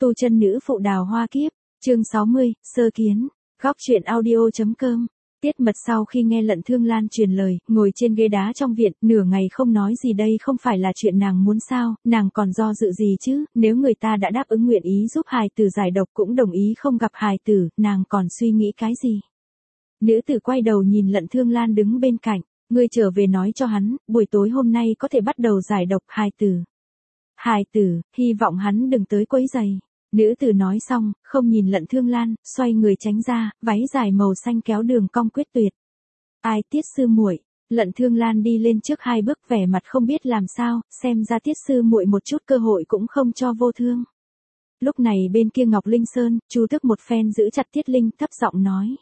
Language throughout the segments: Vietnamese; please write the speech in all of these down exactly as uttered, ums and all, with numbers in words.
Tu chân nữ phụ đào hoa kiếp, chương sáu mươi, sơ kiến, góc truyện audio.com. Tiết Mật sau khi nghe Lận Thương Lan truyền lời, ngồi trên ghế đá trong viện, nửa ngày không nói gì. Đây không phải là chuyện nàng muốn sao, nàng còn do dự gì chứ, nếu người ta đã đáp ứng nguyện ý giúp hài tử giải độc cũng đồng ý không gặp hài tử, nàng còn suy nghĩ cái gì. Nữ tử quay đầu nhìn Lận Thương Lan đứng bên cạnh, ngươi trở về nói cho hắn, buổi tối hôm nay có thể bắt đầu giải độc hài tử. Hài tử, hy vọng hắn đừng tới quấy giày. Nữ tử nói xong, không nhìn Lận Thương Lan, xoay người tránh ra, váy dài màu xanh kéo đường cong quyết tuyệt. Ai Tiết sư muội? Lận Thương Lan đi lên trước hai bước, vẻ mặt không biết làm sao, xem ra Tiết sư muội một chút cơ hội cũng không cho vô thương. Lúc này bên kia Ngọc Linh Sơn, Chu Tước một phen giữ chặt Tiết Linh, thấp giọng nói: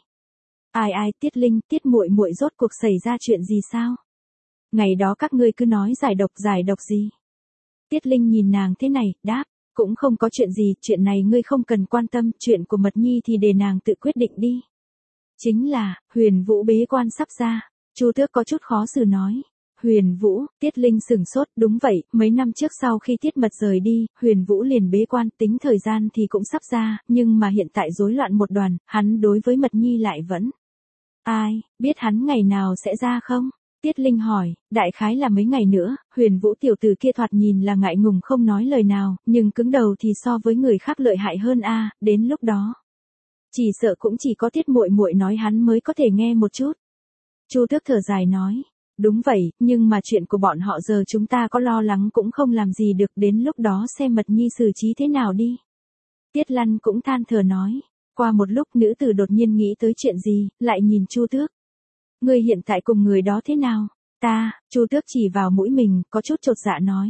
Ai ai Tiết Linh, Tiết muội muội rốt cuộc xảy ra chuyện gì sao? Ngày đó các ngươi cứ nói giải độc giải độc gì? Tiết Linh nhìn nàng thế này, đáp: Cũng không có chuyện gì, chuyện này ngươi không cần quan tâm, chuyện của Mật Nhi thì để nàng tự quyết định đi. Chính là, Huyền Vũ bế quan sắp ra. Chu Tước có chút khó xử nói. Huyền Vũ, Tiết Linh sửng sốt, đúng vậy, mấy năm trước sau khi Tiết Mật rời đi, Huyền Vũ liền bế quan, tính thời gian thì cũng sắp ra, nhưng mà hiện tại rối loạn một đoàn, hắn đối với Mật Nhi lại vẫn. Ai, biết hắn ngày nào sẽ ra không? Tiết Linh hỏi, đại khái là mấy ngày nữa. Huyền Vũ tiểu tử kia thoạt nhìn là ngại ngùng không nói lời nào, nhưng cứng đầu thì so với người khác lợi hại hơn a, đến lúc đó. Chỉ sợ cũng chỉ có Tiết muội muội nói hắn mới có thể nghe một chút. Chu Tước thở dài nói, đúng vậy, nhưng mà chuyện của bọn họ giờ chúng ta có lo lắng cũng không làm gì được, đến lúc đó xem Mật Nhi xử trí thế nào đi. Tiết Lăn cũng than thở nói, qua một lúc nữ tử đột nhiên nghĩ tới chuyện gì, lại nhìn Chu Tước. Ngươi hiện tại cùng người đó thế nào? Ta, Chu Tước chỉ vào mũi mình, có chút chột dạ nói.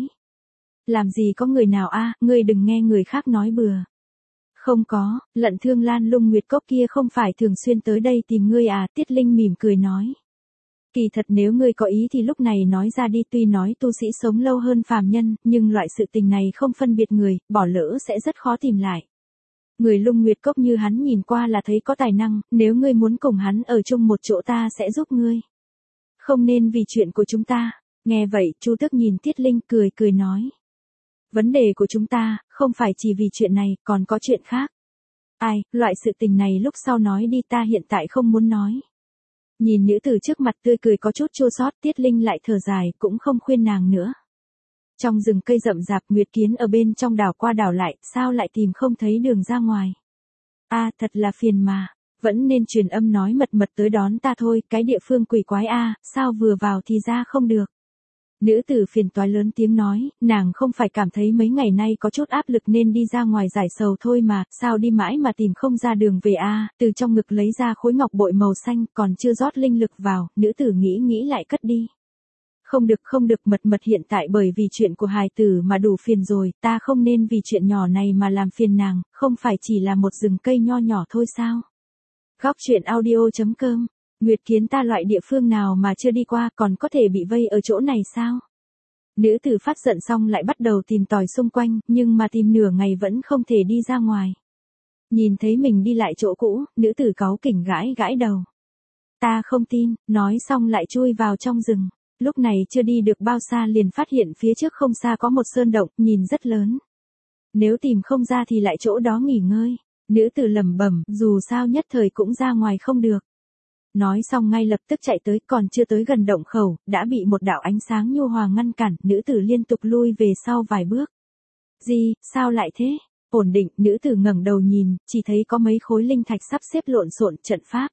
Làm gì có người nào a, ngươi đừng nghe người khác nói bừa. Không có, Lận Thương Lan Lung Nguyệt Cốc kia không phải thường xuyên tới đây tìm ngươi à? Tiết Linh mỉm cười nói. Kỳ thật nếu ngươi có ý thì lúc này nói ra đi, tuy nói tu sĩ sống lâu hơn phàm nhân, nhưng loại sự tình này không phân biệt người, bỏ lỡ sẽ rất khó tìm lại. Người Lung Nguyệt Cốc như hắn nhìn qua là thấy có tài năng, nếu ngươi muốn cùng hắn ở chung một chỗ ta sẽ giúp ngươi. Không nên vì chuyện của chúng ta. Nghe vậy, Chu Tước nhìn Tiết Linh cười cười nói. Vấn đề của chúng ta, không phải chỉ vì chuyện này, còn có chuyện khác. Ai, loại sự tình này lúc sau nói đi, ta hiện tại không muốn nói. Nhìn nữ tử trước mặt tươi cười có chút chua xót, Tiết Linh lại thở dài, cũng không khuyên nàng nữa. Trong rừng cây rậm rạp, Nguyệt Kiến ở bên trong đảo qua đảo lại, sao lại tìm không thấy đường ra ngoài. A à, thật là phiền mà, vẫn nên truyền âm nói Mật Mật tới đón ta thôi, cái địa phương quỷ quái a, à, sao vừa vào thì ra không được. Nữ tử phiền toái lớn tiếng nói, nàng không phải cảm thấy mấy ngày nay có chút áp lực nên đi ra ngoài giải sầu thôi mà, sao đi mãi mà tìm không ra đường về a, à, từ trong ngực lấy ra khối ngọc bội màu xanh, còn chưa rót linh lực vào, nữ tử nghĩ nghĩ lại cất đi. Không được không được, Mật Mật hiện tại bởi vì chuyện của hài tử mà đủ phiền rồi, ta không nên vì chuyện nhỏ này mà làm phiền nàng, không phải chỉ là một rừng cây nho nhỏ thôi sao. Góc truyện audio.com. Nguyệt Kiến ta loại địa phương nào mà chưa đi qua còn có thể bị vây ở chỗ này sao? Nữ tử phát giận xong lại bắt đầu tìm tòi xung quanh, nhưng mà tìm nửa ngày vẫn không thể đi ra ngoài. Nhìn thấy mình đi lại chỗ cũ, nữ tử cáu kỉnh gãi gãi đầu. Ta không tin, nói xong lại chui vào trong rừng. Lúc này chưa đi được bao xa liền phát hiện phía trước không xa có một sơn động, nhìn rất lớn. Nếu tìm không ra thì lại chỗ đó nghỉ ngơi. Nữ tử lẩm bẩm, dù sao nhất thời cũng ra ngoài không được. Nói xong ngay lập tức chạy tới, còn chưa tới gần động khẩu, đã bị một đạo ánh sáng nhu hòa ngăn cản, nữ tử liên tục lui về sau vài bước. Gì, sao lại thế? Ổn định, nữ tử ngẩng đầu nhìn, chỉ thấy có mấy khối linh thạch sắp xếp lộn xộn, trận pháp.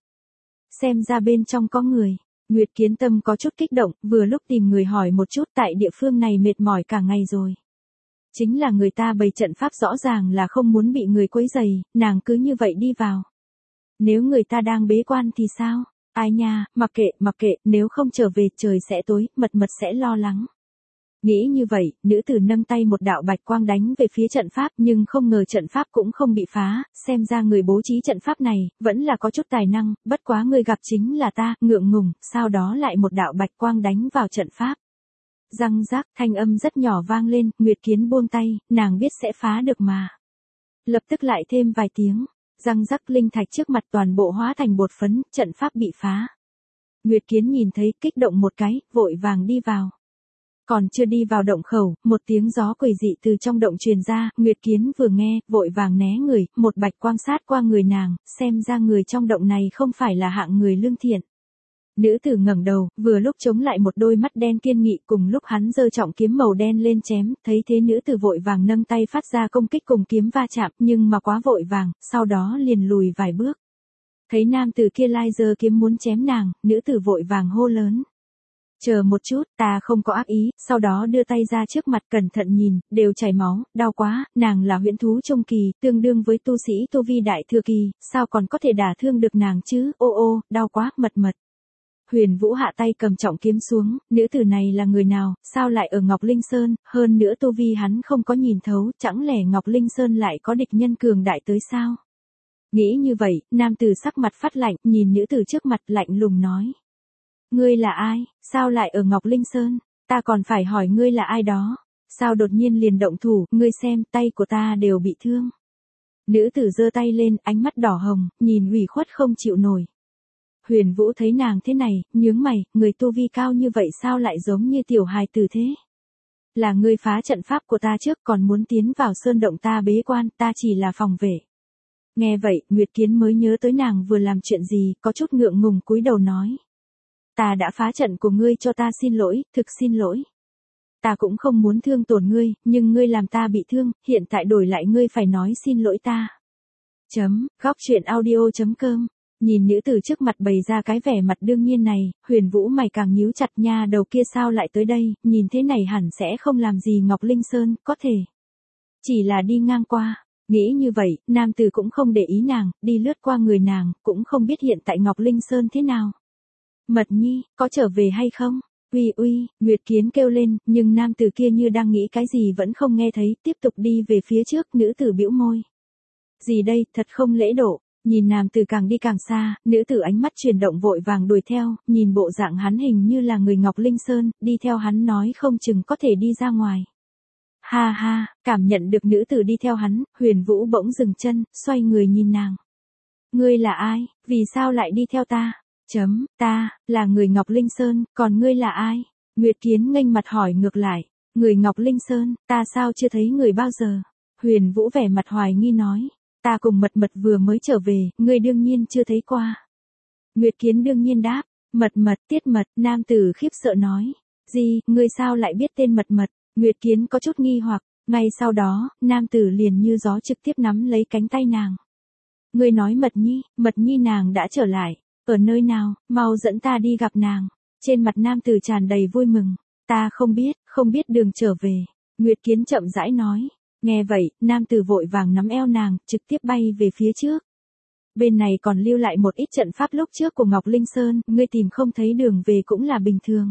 Xem ra bên trong có người. Nguyệt Kiến tâm có chút kích động, vừa lúc tìm người hỏi một chút, tại địa phương này mệt mỏi cả ngày rồi. Chính là người ta bày trận pháp rõ ràng là không muốn bị người quấy rầy, nàng cứ như vậy đi vào. Nếu người ta đang bế quan thì sao? Ai nha, mặc kệ, mặc kệ, nếu không trở về trời sẽ tối, Mật Mật sẽ lo lắng. Nghĩ như vậy, nữ tử nâng tay một đạo bạch quang đánh về phía trận pháp, nhưng không ngờ trận pháp cũng không bị phá, xem ra người bố trí trận pháp này, vẫn là có chút tài năng, bất quá người gặp chính là ta, ngượng ngùng, sau đó lại một đạo bạch quang đánh vào trận pháp. Răng rác, thanh âm rất nhỏ vang lên, Nguyệt Kiến buông tay, nàng biết sẽ phá được mà. Lập tức lại thêm vài tiếng, răng rắc, linh thạch trước mặt toàn bộ hóa thành bột phấn, trận pháp bị phá. Nguyệt Kiến nhìn thấy, kích động một cái, vội vàng đi vào. Còn chưa đi vào động khẩu, một tiếng gió quỷ dị từ trong động truyền ra, Nguyệt Kiến vừa nghe, vội vàng né người, một bạch quang sát qua người nàng, xem ra người trong động này không phải là hạng người lương thiện. Nữ tử ngẩng đầu, vừa lúc chống lại một đôi mắt đen kiên nghị, cùng lúc hắn giơ trọng kiếm màu đen lên chém, thấy thế nữ tử vội vàng nâng tay phát ra công kích cùng kiếm va chạm, nhưng mà quá vội vàng, sau đó liền lùi vài bước. Thấy nam tử kia lai giơ kiếm muốn chém nàng, nữ tử vội vàng hô lớn. Chờ một chút, ta không có ác ý, sau đó đưa tay ra trước mặt cẩn thận nhìn, đều chảy máu, đau quá, nàng là huyễn thú trung kỳ, tương đương với tu sĩ tu vi đại thừa kỳ, sao còn có thể đả thương được nàng chứ, ô ô, đau quá, mật mật. Huyền Vũ hạ tay cầm trọng kiếm xuống, nữ tử này là người nào, sao lại ở Ngọc Linh Sơn, hơn nữa tu vi hắn không có nhìn thấu, chẳng lẽ Ngọc Linh Sơn lại có địch nhân cường đại tới sao? Nghĩ như vậy, nam tử sắc mặt phát lạnh, nhìn nữ tử trước mặt lạnh lùng nói. Ngươi là ai, sao lại ở Ngọc Linh Sơn, ta còn phải hỏi ngươi là ai đó, sao đột nhiên liền động thủ, ngươi xem, tay của ta đều bị thương. Nữ tử giơ tay lên, ánh mắt đỏ hồng, nhìn ủy khuất không chịu nổi. Huyền Vũ thấy nàng thế này, nhướng mày, người tu vi cao như vậy sao lại giống như tiểu hài tử thế? Là ngươi phá trận pháp của ta trước còn muốn tiến vào sơn động ta bế quan, ta chỉ là phòng vệ. Nghe vậy, Nguyệt Kiến mới nhớ tới nàng vừa làm chuyện gì, có chút ngượng ngùng cúi đầu nói. Ta đã phá trận của ngươi cho ta xin lỗi, thực xin lỗi. Ta cũng không muốn thương tổn ngươi, nhưng ngươi làm ta bị thương, hiện tại đổi lại ngươi phải nói xin lỗi ta. Chấm, góc truyện audio chấm com. Nhìn nữ tử trước mặt bày ra cái vẻ mặt đương nhiên này, Huyền Vũ mày càng nhíu chặt nha, đầu kia sao lại tới đây, nhìn thế này hẳn sẽ không làm gì Ngọc Linh Sơn, có thể. Chỉ là đi ngang qua. Nghĩ như vậy, nam tử cũng không để ý nàng, đi lướt qua người nàng, cũng không biết hiện tại Ngọc Linh Sơn thế nào. Mật Nhi, có trở về hay không? Uy uy, Nguyệt Kiến kêu lên, nhưng nam tử kia như đang nghĩ cái gì vẫn không nghe thấy, tiếp tục đi về phía trước, nữ tử bĩu môi. Gì đây, thật không lễ độ. Nhìn nam tử càng đi càng xa, nữ tử ánh mắt chuyển động vội vàng đuổi theo, nhìn bộ dạng hắn hình như là người Ngọc Linh Sơn, đi theo hắn nói không chừng có thể đi ra ngoài. Ha ha, cảm nhận được nữ tử đi theo hắn, Huyền Vũ bỗng dừng chân, xoay người nhìn nàng. Ngươi là ai, vì sao lại đi theo ta? Chấm, ta, là người Ngọc Linh Sơn, còn ngươi là ai? Nguyệt Kiến nghênh mặt hỏi ngược lại, người Ngọc Linh Sơn, ta sao chưa thấy người bao giờ? Huyền Vũ vẻ mặt hoài nghi nói, ta cùng Mật Mật vừa mới trở về, ngươi đương nhiên chưa thấy qua. Nguyệt Kiến đương nhiên đáp, Mật Mật, Tiết Mật, nam tử khiếp sợ nói, gì, ngươi sao lại biết tên Mật Mật? Nguyệt Kiến có chút nghi hoặc, ngay sau đó, nam tử liền như gió trực tiếp nắm lấy cánh tay nàng. Ngươi nói Mật Nhi, Mật Nhi nàng đã trở lại. Ở nơi nào, mau dẫn ta đi gặp nàng. Trên mặt nam tử tràn đầy vui mừng. Ta không biết, không biết đường trở về. Nguyệt Kiến chậm rãi nói. Nghe vậy, nam tử vội vàng nắm eo nàng, trực tiếp bay về phía trước. Bên này còn lưu lại một ít trận pháp lúc trước của Ngọc Linh Sơn, ngươi tìm không thấy đường về cũng là bình thường.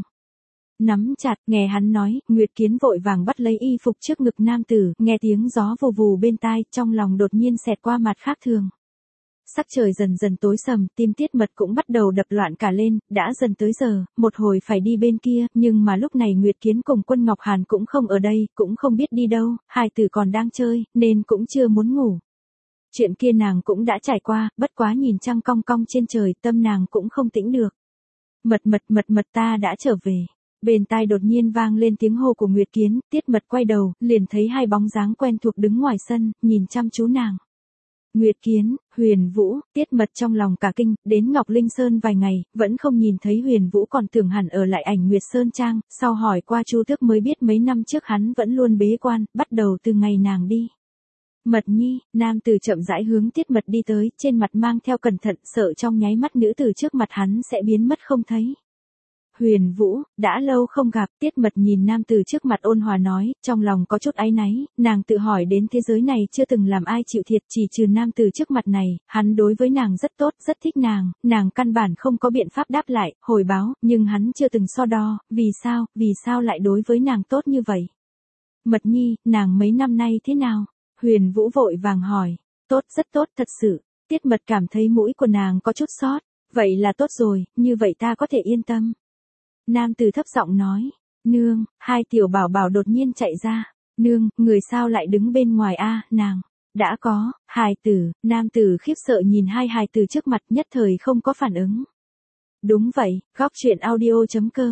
Nắm chặt, nghe hắn nói, Nguyệt Kiến vội vàng bắt lấy y phục trước ngực nam tử, nghe tiếng gió vù vù bên tai, trong lòng đột nhiên xẹt qua mặt khác thường. Sắc trời dần dần tối sầm, tim Tiết Mật cũng bắt đầu đập loạn cả lên, đã dần tới giờ, một hồi phải đi bên kia, nhưng mà lúc này Nguyệt Kiến cùng Quân Ngọc Hàn cũng không ở đây, cũng không biết đi đâu, hai tử còn đang chơi, nên cũng chưa muốn ngủ. Chuyện kia nàng cũng đã trải qua, bất quá nhìn trăng cong cong trên trời, tâm nàng cũng không tĩnh được. Mật Mật Mật Mật ta đã trở về. Bên tai đột nhiên vang lên tiếng hô của Nguyệt Kiến, Tiết Mật quay đầu, liền thấy hai bóng dáng quen thuộc đứng ngoài sân, nhìn chăm chú nàng. Nguyệt Kiến, Huyền Vũ, Tiết Mật trong lòng cả kinh, đến Ngọc Linh Sơn vài ngày, vẫn không nhìn thấy Huyền Vũ, còn tưởng hẳn ở lại Ảnh Nguyệt Sơn Trang, sau hỏi qua Chu Tước mới biết mấy năm trước hắn vẫn luôn bế quan, bắt đầu từ ngày nàng đi. Mật Nhi, nam tử chậm rãi hướng Tiết Mật đi tới, trên mặt mang theo cẩn thận, sợ trong nháy mắt nữ tử trước mặt hắn sẽ biến mất không thấy. Huyền Vũ, đã lâu không gặp, Tiết Mật nhìn nam tử trước mặt ôn hòa nói, trong lòng có chút áy náy, nàng tự hỏi đến thế giới này chưa từng làm ai chịu thiệt, chỉ trừ nam tử trước mặt này, hắn đối với nàng rất tốt, rất thích nàng, nàng căn bản không có biện pháp đáp lại, hồi báo, nhưng hắn chưa từng so đo, vì sao, vì sao lại đối với nàng tốt như vậy? Mật Nhi, nàng mấy năm nay thế nào? Huyền Vũ vội vàng hỏi, tốt, rất tốt, thật sự, Tiết Mật cảm thấy mũi của nàng có chút sót, vậy là tốt rồi, như vậy ta có thể yên tâm. Nam tử thấp giọng nói, nương, hai tiểu bảo bảo đột nhiên chạy ra, nương, người sao lại đứng bên ngoài a, nàng, đã có, hài tử, nam tử khiếp sợ nhìn hai hài tử trước mặt nhất thời không có phản ứng. Đúng vậy, góc truyện audio chấm com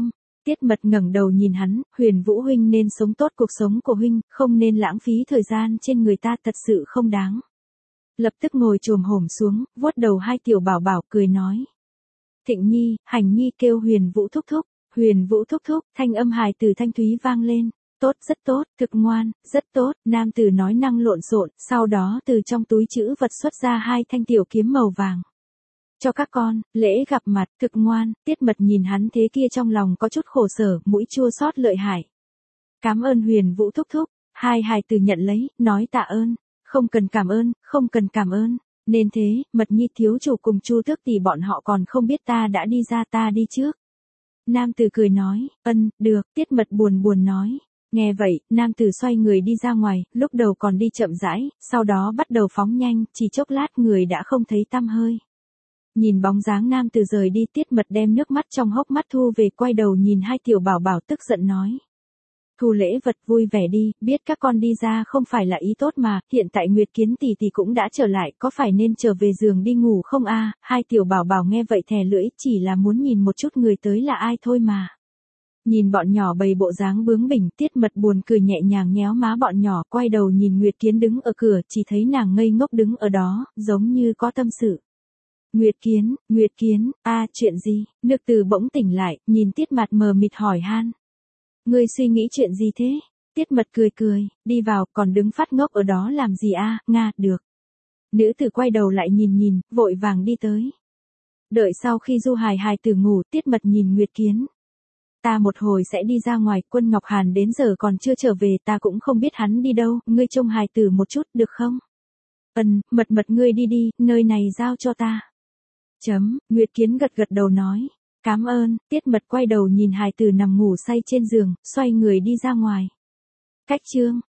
Tiết Mật ngẩng đầu nhìn hắn, Huyền Vũ huynh nên sống tốt cuộc sống của huynh, không nên lãng phí thời gian trên người ta, thật sự không đáng. Lập tức ngồi chồm hổm xuống, vuốt đầu hai tiểu bảo bảo, cười nói. Thịnh Nhi, Hành Nhi kêu Huyền Vũ thúc thúc, Huyền Vũ thúc thúc, thanh âm hài từ thanh thúy vang lên. Tốt, rất tốt, thực ngoan, rất tốt, nam tử nói năng lộn xộn, sau đó từ trong túi trữ vật xuất ra hai thanh tiểu kiếm màu vàng. Cho các con, lễ gặp mặt, thực ngoan. Tiết Mật nhìn hắn thế kia trong lòng có chút khổ sở, mũi chua xót lợi hại. Cảm ơn Huyền Vũ thúc thúc, hai hài tử nhận lấy, nói tạ ơn. Không cần cảm ơn, không cần cảm ơn. Nên thế, Mật Nhi thiếu chủ cùng Chu Tước tỷ bọn họ còn không biết ta đã đi ra, ta đi trước. Nam tử cười nói, ân, được. Tiết Mật buồn buồn nói. Nghe vậy, nam tử xoay người đi ra ngoài, lúc đầu còn đi chậm rãi, sau đó bắt đầu phóng nhanh, chỉ chốc lát người đã không thấy tăm hơi. Nhìn bóng dáng nam tử rời đi, Tiết Mật đem nước mắt trong hốc mắt thu về, quay đầu nhìn hai tiểu bảo bảo tức giận nói. Thu lễ vật vui vẻ đi, biết các con đi ra không phải là ý tốt mà, hiện tại Nguyệt Kiến tỷ tỷ cũng đã trở lại, có phải nên trở về giường đi ngủ không a? Hai tiểu bảo bảo nghe vậy thè lưỡi, chỉ là muốn nhìn một chút người tới là ai thôi mà. Nhìn bọn nhỏ bày bộ dáng bướng bỉnh, Tiết Mật buồn cười nhẹ nhàng nhéo má bọn nhỏ, quay đầu nhìn Nguyệt Kiến đứng ở cửa, chỉ thấy nàng ngây ngốc đứng ở đó, giống như có tâm sự. Nguyệt Kiến, Nguyệt Kiến, a chuyện gì? Nược Từ bỗng tỉnh lại, nhìn Tiết Mật mờ mịt hỏi han. Ngươi suy nghĩ chuyện gì thế? Tiết Mật cười cười, đi vào, còn đứng phát ngốc ở đó làm gì a? Nga, được. Nữ tử quay đầu lại nhìn nhìn, vội vàng đi tới. Đợi sau khi Du Hài hài tử ngủ, Tiết Mật nhìn Nguyệt Kiến. Ta một hồi sẽ đi ra ngoài, Quân Ngọc Hàn đến giờ còn chưa trở về, ta cũng không biết hắn đi đâu, ngươi trông hài tử một chút, được không? Ừm, Mật Mật ngươi đi đi, nơi này giao cho ta. Chấm, Nguyệt Kiến gật gật đầu nói. Cảm ơn. Tiết Mật quay đầu nhìn hài tử nằm ngủ say trên giường, xoay người đi ra ngoài. Cách chương